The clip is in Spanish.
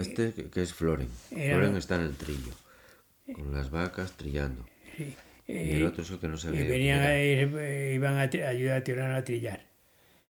que es Floren. Floren está en el trillo, con las vacas trillando. Sí. Y el otro es el que no sabía. Iban a ayudar a Tirano a trillar.